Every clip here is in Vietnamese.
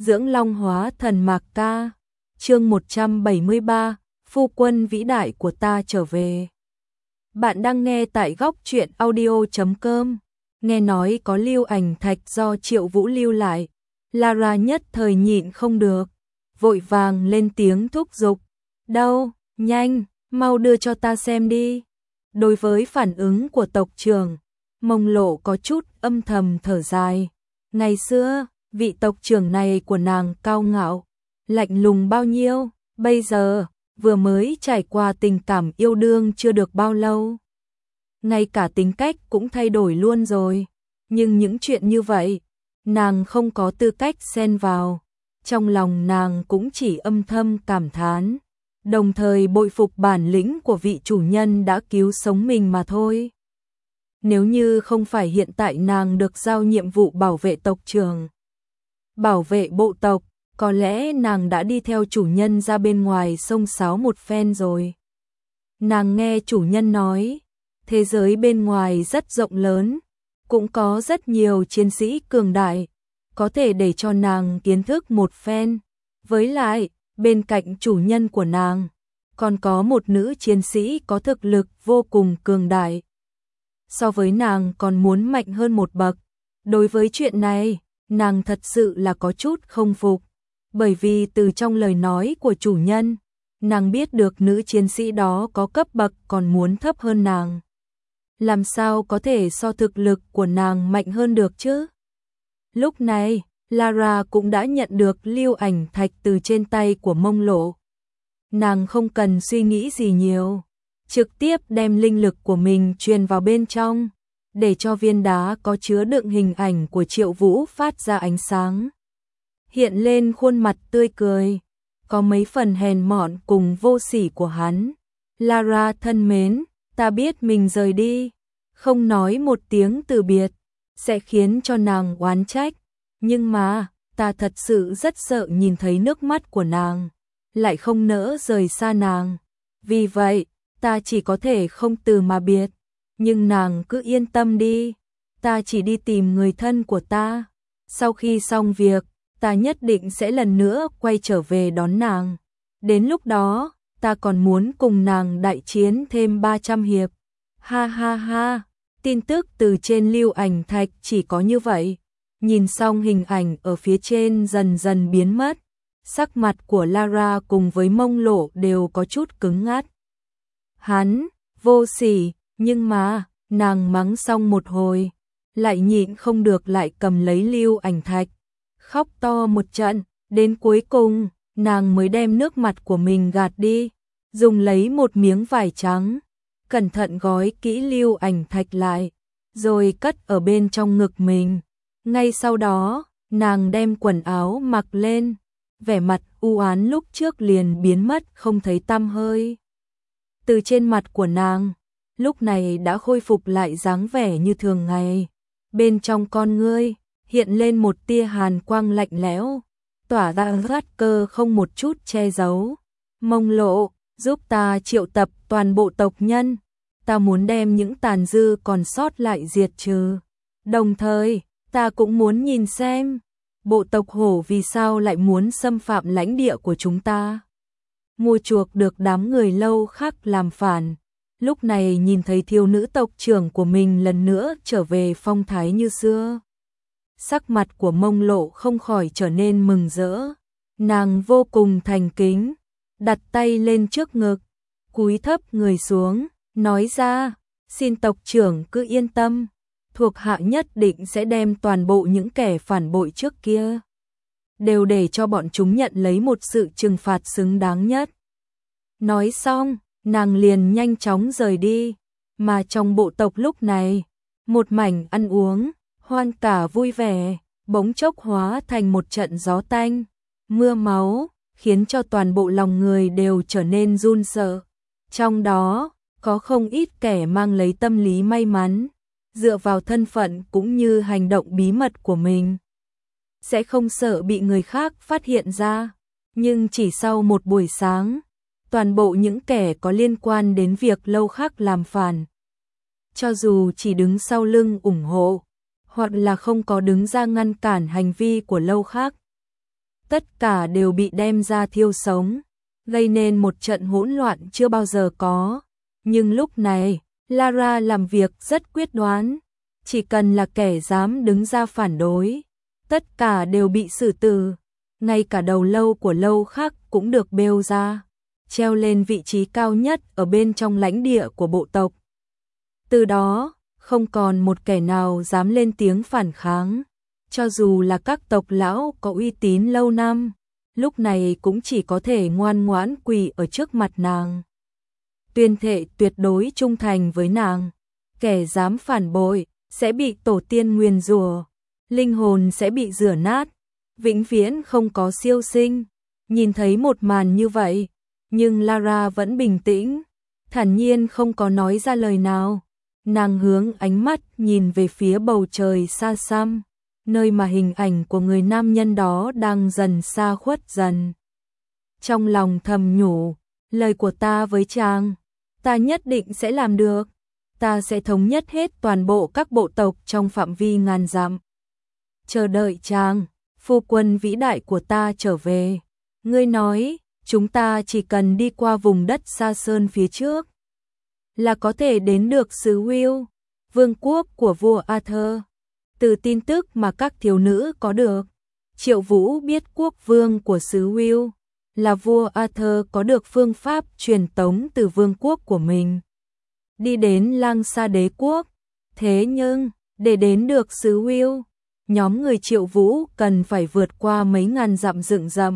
dưỡng long hóa thần Mạc Ca. Chương 173, phu quân vĩ đại của ta trở về. Bạn đang nghe tại góc truyện audio.com. Nghe nói có lưu ảnh thạch do Triệu Vũ lưu lại, Lara nhất thời nhịn không được, vội vàng lên tiếng thúc giục. Đâu, nhanh, mau đưa cho ta xem đi. Đối với phản ứng của tộc trưởng, Mông Lộ có chút âm thầm thở dài. Ngày xưa, vị tộc trưởng này của nàng cao ngạo, lạnh lùng bao nhiêu, bây giờ, vừa mới trải qua tình cảm yêu đương chưa được bao lâu. Ngay cả tính cách cũng thay đổi luôn rồi, nhưng những chuyện như vậy, nàng không có tư cách xen vào. Trong lòng nàng cũng chỉ âm thầm cảm thán, đồng thời bội phục bản lĩnh của vị chủ nhân đã cứu sống mình mà thôi. Nếu như không phải hiện tại nàng được giao nhiệm vụ bảo vệ tộc trưởng, bảo vệ bộ tộc, có lẽ nàng đã đi theo chủ nhân ra bên ngoài xông xáo một phen rồi. Nàng nghe chủ nhân nói, thế giới bên ngoài rất rộng lớn, cũng có rất nhiều chiến sĩ cường đại, có thể để cho nàng kiến thức một phen. Với lại, bên cạnh chủ nhân của nàng, còn có một nữ chiến sĩ có thực lực vô cùng cường đại. So với nàng còn muốn mạnh hơn một bậc. Đối với chuyện này, nàng thật sự là có chút không phục. Bởi vì từ trong lời nói của chủ nhân, nàng biết được nữ chiến sĩ đó có cấp bậc còn muốn thấp hơn nàng. Làm sao có thể so thực lực của nàng mạnh hơn được chứ? Lúc này, Lara cũng đã nhận được lưu ảnh thạch từ trên tay của Mông Lộ. Nàng không cần suy nghĩ gì nhiều, trực tiếp đem linh lực của mình truyền vào bên trong, để cho viên đá có chứa đựng hình ảnh của Triệu Vũ phát ra ánh sáng. Hiện lên khuôn mặt tươi cười, có mấy phần hèn mọn cùng vô sỉ của hắn. Lara thân mến, ta biết mình rời đi, không nói một tiếng từ biệt, sẽ khiến cho nàng oán trách. Nhưng mà, ta thật sự rất sợ nhìn thấy nước mắt của nàng, lại không nỡ rời xa nàng. Vì vậy, ta chỉ có thể không từ mà biệt. Nhưng nàng cứ yên tâm đi, ta chỉ đi tìm người thân của ta. Sau khi xong việc, ta nhất định sẽ lần nữa quay trở về đón nàng. Đến lúc đó, ta còn muốn cùng nàng đại chiến thêm 300 hiệp. Ha ha ha, tin tức từ trên lưu ảnh thạch chỉ có như vậy. Nhìn xong hình ảnh ở phía trên dần dần biến mất, sắc mặt của Lara cùng với Mông Lộ đều có chút cứng ngắt. Hắn, vô sỉ, nhưng mà, nàng mắng xong một hồi, lại nhịn không được lại cầm lấy lưu ảnh thạch, khóc to một trận, đến cuối cùng, nàng mới đem nước mặt của mình gạt đi, dùng lấy một miếng vải trắng, cẩn thận gói kỹ lưu ảnh thạch lại, rồi cất ở bên trong ngực mình. Ngay sau đó, nàng đem quần áo mặc lên, vẻ mặt u oán lúc trước liền biến mất không thấy tăm hơi. Từ trên mặt của nàng, lúc này đã khôi phục lại dáng vẻ như thường ngày. Bên trong con ngươi, hiện lên một tia hàn quang lạnh lẽo, tỏa ra sát cơ không một chút che giấu. Mông Lộ, giúp ta triệu tập toàn bộ tộc nhân, ta muốn đem những tàn dư còn sót lại diệt trừ. Đồng thời, ta cũng muốn nhìn xem, bộ tộc hổ vì sao lại muốn xâm phạm lãnh địa của chúng ta. Mua chuộc được đám người lâu khác làm phản, lúc này nhìn thấy thiếu nữ tộc trưởng của mình lần nữa trở về phong thái như xưa. Sắc mặt của Mông Lộ không khỏi trở nên mừng rỡ, nàng vô cùng thành kính, đặt tay lên trước ngực, cúi thấp người xuống, nói ra, xin tộc trưởng cứ yên tâm, thuộc hạ nhất định sẽ đem toàn bộ những kẻ phản bội trước kia, đều để cho bọn chúng nhận lấy một sự trừng phạt xứng đáng nhất. Nói xong, nàng liền nhanh chóng rời đi, mà trong bộ tộc lúc này, một mảnh ăn uống, hoan cả vui vẻ, bỗng chốc hóa thành một trận gió tanh, mưa máu, khiến cho toàn bộ lòng người đều trở nên run sợ. Trong đó, có không ít kẻ mang lấy tâm lý may mắn, dựa vào thân phận cũng như hành động bí mật của mình, sẽ không sợ bị người khác phát hiện ra. Nhưng chỉ sau một buổi sáng, toàn bộ những kẻ có liên quan đến việc lâu khác làm phản, cho dù chỉ đứng sau lưng ủng hộ, hoặc là không có đứng ra ngăn cản hành vi của lâu khác, tất cả đều bị đem ra thiêu sống, gây nên một trận hỗn loạn chưa bao giờ có. Nhưng lúc này, Lara làm việc rất quyết đoán, chỉ cần là kẻ dám đứng ra phản đối, tất cả đều bị xử tử, ngay cả đầu lâu của lâu khác cũng được bêu ra, treo lên vị trí cao nhất ở bên trong lãnh địa của bộ tộc. Từ đó, không còn một kẻ nào dám lên tiếng phản kháng, cho dù là các tộc lão có uy tín lâu năm, lúc này cũng chỉ có thể ngoan ngoãn quỳ ở trước mặt nàng, tuyên thệ tuyệt đối trung thành với nàng. Kẻ dám phản bội sẽ bị tổ tiên nguyền rủa, linh hồn sẽ bị rửa nát, vĩnh viễn không có siêu sinh. Nhìn thấy một màn như vậy, nhưng Lara vẫn bình tĩnh, thản nhiên không có nói ra lời nào. Nàng hướng ánh mắt nhìn về phía bầu trời xa xăm, nơi mà hình ảnh của người nam nhân đó đang dần xa khuất dần. Trong lòng thầm nhủ, lời của ta với chàng, ta nhất định sẽ làm được. Ta sẽ thống nhất hết toàn bộ các bộ tộc trong phạm vi ngàn dặm. Chờ đợi chàng, phu quân vĩ đại của ta trở về. Ngươi nói, chúng ta chỉ cần đi qua vùng đất xa sơn phía trước, là có thể đến được xứ Will, vương quốc của vua Arthur. Từ tin tức mà các thiếu nữ có được, Triệu Vũ biết quốc vương của xứ Will là vua Arthur có được phương pháp truyền tống từ vương quốc của mình đi đến Lang Sa đế quốc. Thế nhưng, để đến được xứ Will, nhóm người Triệu Vũ cần phải vượt qua mấy ngàn dặm rừng rậm.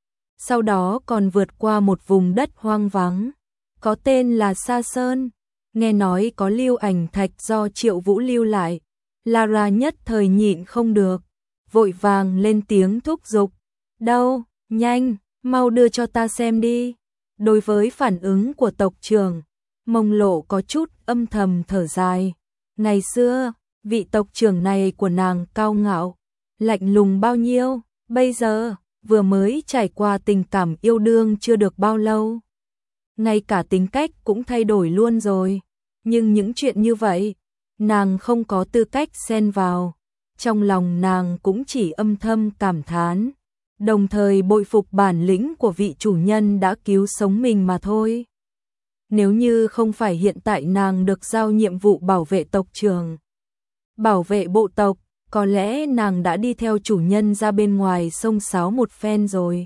Sau đó còn vượt qua một vùng đất hoang vắng, có tên là Sa Sơn. Nghe nói có lưu ảnh thạch do Triệu Vũ lưu lại, Lara nhất thời nhịn không được, vội vàng lên tiếng thúc giục. Đâu, nhanh, mau đưa cho ta xem đi. Đối với phản ứng của tộc trưởng, Mông Lộ có chút âm thầm thở dài. Ngày xưa, vị tộc trưởng này của nàng cao ngạo, lạnh lùng bao nhiêu, bây giờ, vừa mới trải qua tình cảm yêu đương chưa được bao lâu. Ngay cả tính cách cũng thay đổi luôn rồi. Nhưng những chuyện như vậy, nàng không có tư cách xen vào. Trong lòng nàng cũng chỉ âm thầm cảm thán, đồng thời bội phục bản lĩnh của vị chủ nhân đã cứu sống mình mà thôi. Nếu như không phải hiện tại nàng được giao nhiệm vụ bảo vệ tộc trưởng, bảo vệ bộ tộc, có lẽ nàng đã đi theo chủ nhân ra bên ngoài xông xáo một phen rồi.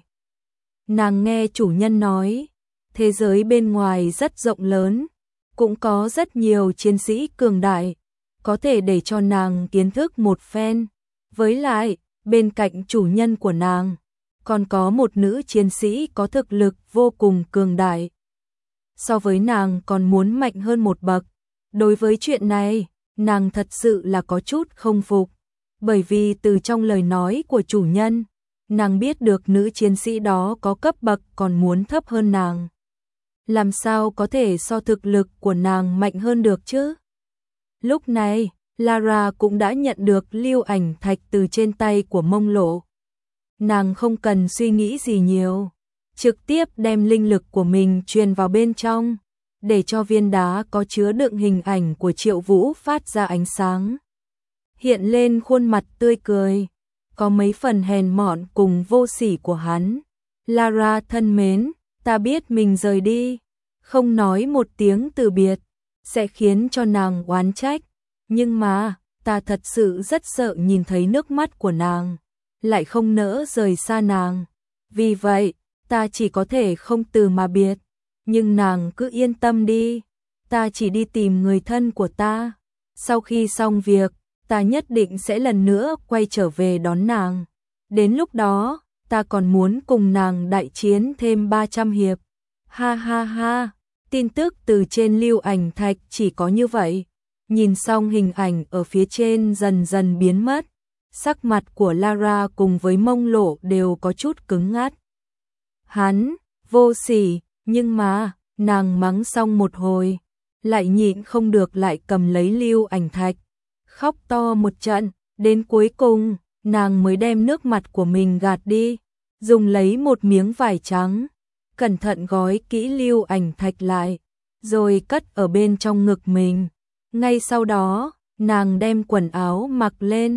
Nàng nghe chủ nhân nói, thế giới bên ngoài rất rộng lớn, cũng có rất nhiều chiến sĩ cường đại, có thể để cho nàng kiến thức một phen. Với lại, bên cạnh chủ nhân của nàng, còn có một nữ chiến sĩ có thực lực vô cùng cường đại. So với nàng còn muốn mạnh hơn một bậc. Đối với chuyện này, nàng thật sự là có chút không phục. Bởi vì từ trong lời nói của chủ nhân, nàng biết được nữ chiến sĩ đó có cấp bậc còn muốn thấp hơn nàng. Làm sao có thể so thực lực của nàng mạnh hơn được chứ? Lúc này, Lara cũng đã nhận được lưu ảnh thạch từ trên tay của Mông Lộ. Nàng không cần suy nghĩ gì nhiều, trực tiếp đem linh lực của mình truyền vào bên trong, để cho viên đá có chứa đựng hình ảnh của Triệu Vũ phát ra ánh sáng. Hiện lên khuôn mặt tươi cười, có mấy phần hèn mọn cùng vô sỉ của hắn. Lara thân mến, ta biết mình rời đi, không nói một tiếng từ biệt, sẽ khiến cho nàng oán trách. Nhưng mà, ta thật sự rất sợ nhìn thấy nước mắt của nàng, lại không nỡ rời xa nàng. Vì vậy, ta chỉ có thể không từ mà biệt. Nhưng nàng cứ yên tâm đi, ta chỉ đi tìm người thân của ta. Sau khi xong việc, ta nhất định sẽ lần nữa quay trở về đón nàng. Đến lúc đó, ta còn muốn cùng nàng đại chiến thêm 300 hiệp. Ha ha ha, tin tức từ trên lưu ảnh thạch chỉ có như vậy. Nhìn xong hình ảnh ở phía trên dần dần biến mất, sắc mặt của Lara cùng với Mông Lộ đều có chút cứng ngắt. Hắn, vô sỉ, nhưng mà, nàng mắng xong một hồi, lại nhịn không được lại cầm lấy lưu ảnh thạch, khóc to một trận, đến cuối cùng, nàng mới đem nước mặt của mình gạt đi, dùng lấy một miếng vải trắng, cẩn thận gói kỹ lưu ảnh thạch lại, rồi cất ở bên trong ngực mình. Ngay sau đó, nàng đem quần áo mặc lên,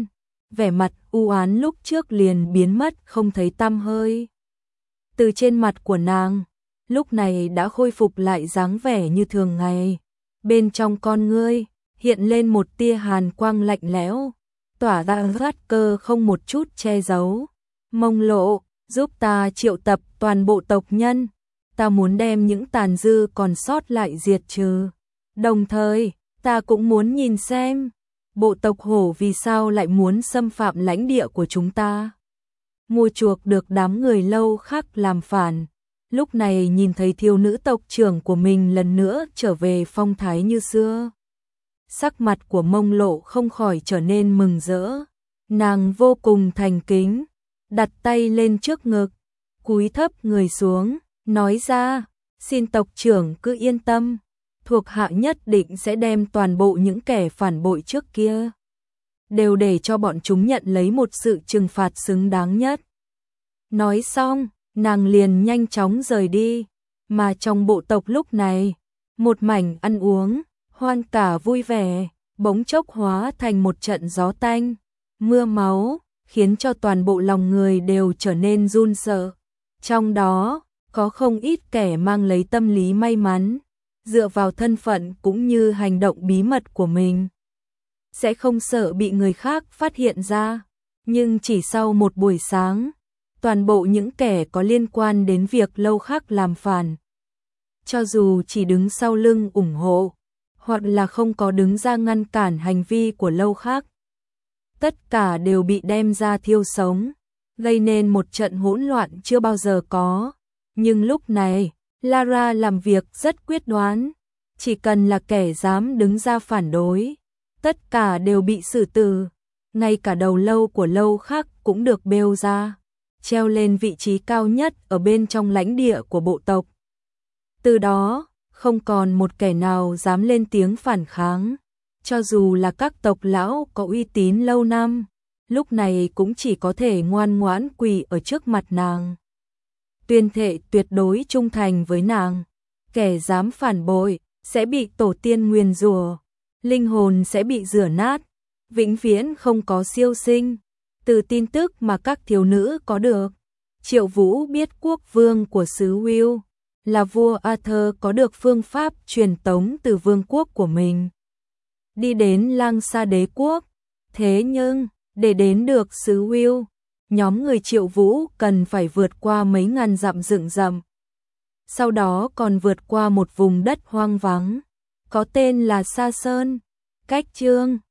vẻ mặt u oán lúc trước liền biến mất không thấy tăm hơi. Từ trên mặt của nàng, lúc này đã khôi phục lại dáng vẻ như thường ngày. Bên trong con ngươi, hiện lên một tia hàn quang lạnh lẽo, tỏa ra gắt cơ không một chút che giấu. Mông Lộ, giúp ta triệu tập toàn bộ tộc nhân, ta muốn đem những tàn dư còn sót lại diệt trừ. Đồng thời, ta cũng muốn nhìn xem, bộ tộc hổ vì sao lại muốn xâm phạm lãnh địa của chúng ta. Mua chuộc được đám người Lâu Khắc làm phản, lúc này nhìn thấy thiếu nữ tộc trưởng của mình lần nữa trở về phong thái như xưa. Sắc mặt của Mông Lộ không khỏi trở nên mừng rỡ, nàng vô cùng thành kính, đặt tay lên trước ngực, cúi thấp người xuống, nói ra, xin tộc trưởng cứ yên tâm, thuộc hạ nhất định sẽ đem toàn bộ những kẻ phản bội trước kia, đều để cho bọn chúng nhận lấy một sự trừng phạt xứng đáng nhất. Nói xong, nàng liền nhanh chóng rời đi, mà trong bộ tộc lúc này, một mảnh ăn uống, hoan cả vui vẻ, bỗng chốc hóa thành một trận gió tanh, mưa máu, khiến cho toàn bộ lòng người đều trở nên run sợ. Trong đó, có không ít kẻ mang lấy tâm lý may mắn, dựa vào thân phận cũng như hành động bí mật của mình, sẽ không sợ bị người khác phát hiện ra. Nhưng chỉ sau một buổi sáng, toàn bộ những kẻ có liên quan đến việc Lâu Khắc làm phản, cho dù chỉ đứng sau lưng ủng hộ, hoặc là không có đứng ra ngăn cản hành vi của Lâu Khắc, tất cả đều bị đem ra thiêu sống, gây nên một trận hỗn loạn chưa bao giờ có. Nhưng lúc này, Lara làm việc rất quyết đoán, chỉ cần là kẻ dám đứng ra phản đối, tất cả đều bị xử tử, ngay cả đầu lâu của Lâu Khắc cũng được bêu ra, treo lên vị trí cao nhất ở bên trong lãnh địa của bộ tộc. Từ đó, không còn một kẻ nào dám lên tiếng phản kháng, cho dù là các tộc lão có uy tín lâu năm, lúc này cũng chỉ có thể ngoan ngoãn quỳ ở trước mặt nàng, tuyên thệ tuyệt đối trung thành với nàng. Kẻ dám phản bội sẽ bị tổ tiên nguyền rủa, linh hồn sẽ bị rửa nát, vĩnh viễn không có siêu sinh. Từ tin tức mà các thiếu nữ có được, Triệu Vũ biết quốc vương của xứ Will là vua Arthur có được phương pháp truyền tống từ vương quốc của mình đi đến Lang Sa đế quốc. Thế nhưng, để đến được xứ Will, nhóm người Triệu Vũ cần phải vượt qua mấy ngàn dặm rừng rậm. Sau đó còn vượt qua một vùng đất hoang vắng, có tên là Sa Sơn. Cách chương